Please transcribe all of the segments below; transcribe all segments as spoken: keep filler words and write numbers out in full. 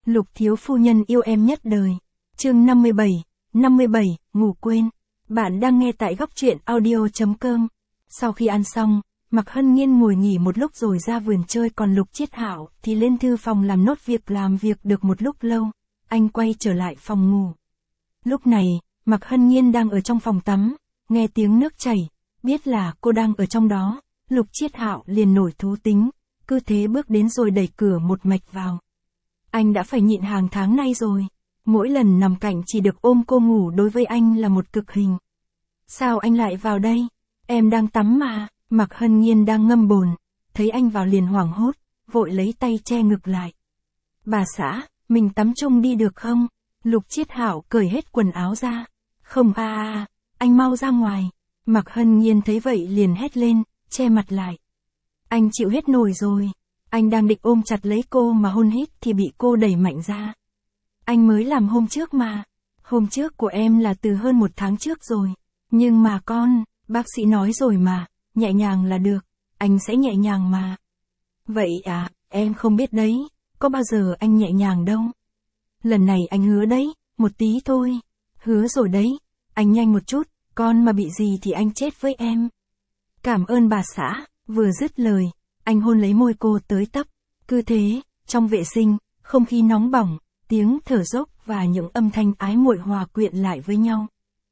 Lục thiếu phu nhân yêu em nhất đời. Chương năm mươi bảy, năm mươi bảy, ngủ quên. Bạn đang nghe tại góc truyện audio chấm com. Sau khi ăn xong, Mạc Hân Nhiên ngồi nghỉ một lúc rồi ra vườn chơi, còn Lục Chiết Hạo thì lên thư phòng làm nốt việc. Làm việc được một lúc lâu, anh quay trở lại phòng ngủ. Lúc này, Mạc Hân Nhiên đang ở trong phòng tắm, nghe tiếng nước chảy, biết là cô đang ở trong đó. Lục Chiết Hạo liền nổi thú tính, cứ thế bước đến rồi đẩy cửa một mạch vào. Anh đã phải nhịn hàng tháng nay rồi, mỗi lần nằm cạnh chỉ được ôm cô ngủ đối với anh là một cực hình. Sao anh lại vào đây? Em đang tắm mà. Mạc Hân Nhiên đang ngâm bồn, thấy anh vào liền hoảng hốt, vội lấy tay che ngực lại. Bà xã, mình tắm chung đi được không? Lục Chiết Hạo cởi hết quần áo ra. Không a a, anh mau ra ngoài. Mạc Hân Nhiên thấy vậy liền hét lên, che mặt lại. Anh chịu hết nổi rồi. Anh đang định ôm chặt lấy cô mà hôn hít thì bị cô đẩy mạnh ra. Anh mới làm hôm trước mà. Hôm trước của em là từ hơn một tháng trước rồi. Nhưng mà con, bác sĩ nói rồi mà, nhẹ nhàng là được, anh sẽ nhẹ nhàng mà. Vậy à, em không biết đấy, có bao giờ anh nhẹ nhàng đâu. Lần này anh hứa đấy, một tí thôi. Hứa rồi đấy, anh nhanh một chút, con mà bị gì thì anh chết với em. Cảm ơn bà xã. Vừa dứt lời, anh hôn lấy môi cô tới tấp. Cứ thế, trong vệ sinh, không khí nóng bỏng, tiếng thở dốc và những âm thanh ái muội hòa quyện lại với nhau.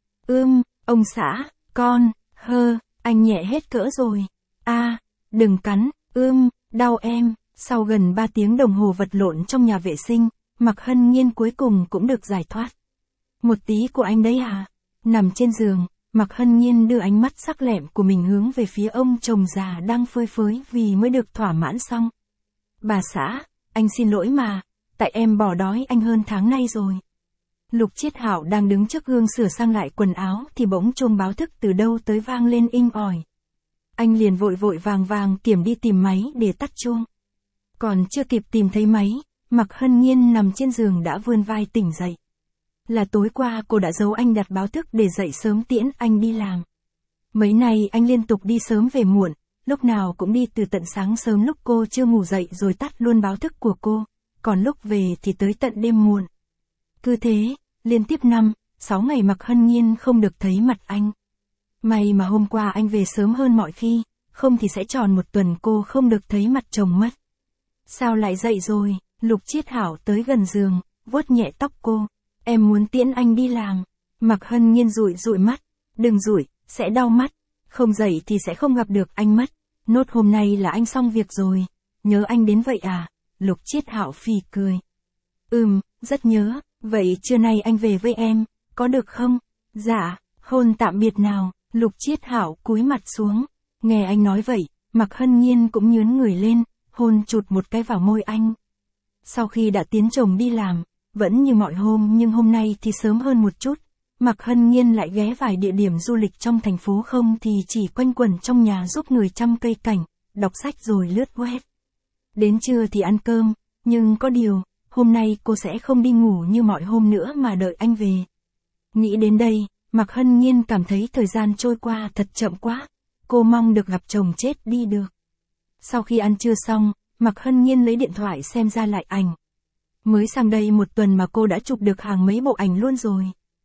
Ưm, ông xã, con, hơ, anh nhẹ hết cỡ rồi. A, đừng cắn, ưm, đau em. Sau gần ba tiếng đồng hồ vật lộn trong nhà vệ sinh, Mạc Hân Nhiên cuối cùng cũng được giải thoát. Một tí của anh đấy à? Nằm trên giường, Mạc Hân Nhiên đưa ánh mắt sắc lẹm của mình hướng về phía ông chồng già đang phơi phới vì mới được thỏa mãn xong. Bà xã, anh xin lỗi mà, tại em bỏ đói anh hơn tháng nay rồi. Lục Chiết Hạo đang đứng trước gương sửa sang lại quần áo thì bỗng chuông báo thức từ đâu tới vang lên inh ỏi. Anh liền vội vội vàng vàng kiểm đi tìm máy để tắt chuông. Còn chưa kịp tìm thấy máy, Mạc Hân Nhiên nằm trên giường đã vươn vai tỉnh dậy. Là tối qua cô đã giấu anh đặt báo thức để dậy sớm tiễn anh đi làm. Mấy nay anh liên tục đi sớm về muộn, lúc nào cũng đi từ tận sáng sớm lúc cô chưa ngủ dậy rồi tắt luôn báo thức của cô, còn lúc về thì tới tận đêm muộn. Cứ thế, liên tiếp năm, sáu ngày Mạc Hân Nhiên không được thấy mặt anh. May mà hôm qua anh về sớm hơn mọi khi, không thì sẽ tròn một tuần cô không được thấy mặt chồng mất. Sao lại dậy rồi? Lục Chiết Hạo tới gần giường, vuốt nhẹ tóc cô. Em muốn tiễn anh đi làm. Mạc Hân Nhiên dụi dụi mắt. Đừng dụi, sẽ đau mắt. Không dậy thì sẽ không gặp được anh mất. Nốt hôm nay là anh xong việc rồi. Nhớ anh đến vậy à? Lục Chiết Hạo phì cười. Ừm, rất nhớ. Vậy trưa nay anh về với em, có được không? Dạ, hôn tạm biệt nào. Lục Chiết Hạo cúi mặt xuống. Nghe anh nói vậy, Mạc Hân Nhiên cũng nhướng người lên, hôn chụt một cái vào môi anh. Sau khi đã tiến chồng đi làm, vẫn như mọi hôm nhưng hôm nay thì sớm hơn một chút, Mạc Hân Nhiên lại ghé vài địa điểm du lịch trong thành phố, không thì chỉ quanh quẩn trong nhà giúp người chăm cây cảnh, đọc sách rồi lướt web. Đến trưa thì ăn cơm, nhưng có điều, hôm nay cô sẽ không đi ngủ như mọi hôm nữa mà đợi anh về. Nghĩ đến đây, Mạc Hân Nhiên cảm thấy thời gian trôi qua thật chậm quá, cô mong được gặp chồng chết đi được. Sau khi ăn trưa xong, Mạc Hân Nhiên lấy điện thoại xem ra lại ảnh. Mới sang đây một tuần mà cô đã chụp được hàng mấy bộ ảnh luôn rồi.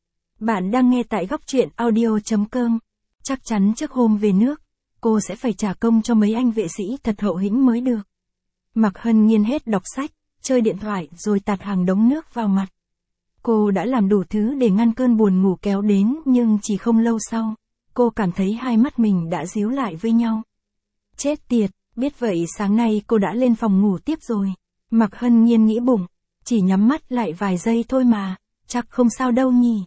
Bạn đang nghe tại góc truyện audio chấm com. Chắc chắn trước hôm về nước, cô sẽ phải trả công cho mấy anh vệ sĩ thật hậu hĩnh mới được. Mạc Hân Nhiên hết đọc sách, chơi điện thoại rồi tạt hàng đống nước vào mặt. Cô đã làm đủ thứ để ngăn cơn buồn ngủ kéo đến nhưng chỉ không lâu sau, cô cảm thấy hai mắt mình đã díu lại với nhau. Chết tiệt, biết vậy sáng nay cô đã lên phòng ngủ tiếp rồi. Mạc Hân Nhiên nghĩ bụng, chỉ nhắm mắt lại vài giây thôi mà, chắc không sao đâu nhỉ.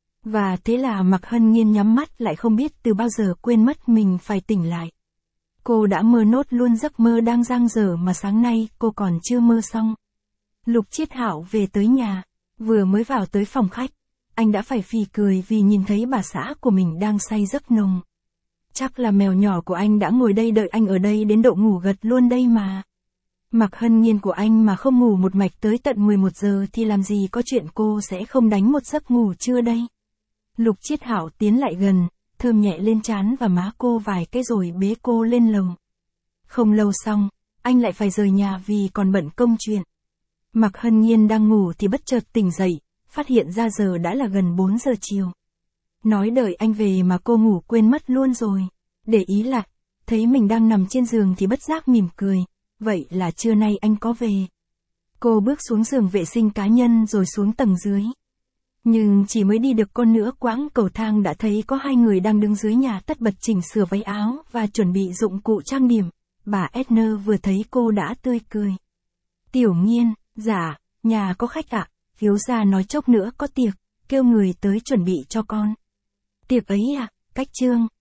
Và thế là Mạc Hân Nhiên nhắm mắt lại không biết từ bao giờ quên mất mình phải tỉnh lại. Cô đã mơ nốt luôn giấc mơ đang dang dở mà sáng nay cô còn chưa mơ xong. Lục Chiết Hạo về tới nhà, vừa mới vào tới phòng khách, anh đã phải phì cười vì nhìn thấy bà xã của mình đang say giấc nồng. Chắc là mèo nhỏ của anh đã ngồi đây đợi anh ở đây đến độ ngủ gật luôn đây mà. Mạc Hân Nhiên của anh mà không ngủ một mạch tới tận mười một giờ thì làm gì có chuyện cô sẽ không đánh một giấc ngủ trưa đây. Lục Chiết Hạo tiến lại gần, thơm nhẹ lên trán và má cô vài cái rồi bế cô lên lầu. Không lâu xong, anh lại phải rời nhà vì còn bận công chuyện. Mạc Hân Nhiên đang ngủ thì bất chợt tỉnh dậy, phát hiện ra giờ đã là gần bốn giờ chiều. Nói đợi anh về mà cô ngủ quên mất luôn rồi. Để ý lại, thấy mình đang nằm trên giường thì bất giác mỉm cười, vậy là trưa nay anh có về. Cô bước xuống giường vệ sinh cá nhân rồi xuống tầng dưới. Nhưng chỉ mới đi được con nửa quãng cầu thang đã thấy có hai người đang đứng dưới nhà tất bật chỉnh sửa váy áo và chuẩn bị dụng cụ trang điểm. Bà Edna vừa thấy cô đã tươi cười. Tiểu Nhiên, dạ, nhà có khách ạ, Thiếu gia nói chốc nữa có tiệc, kêu người tới chuẩn bị cho con. Tiệc ấy à, Cách Trương,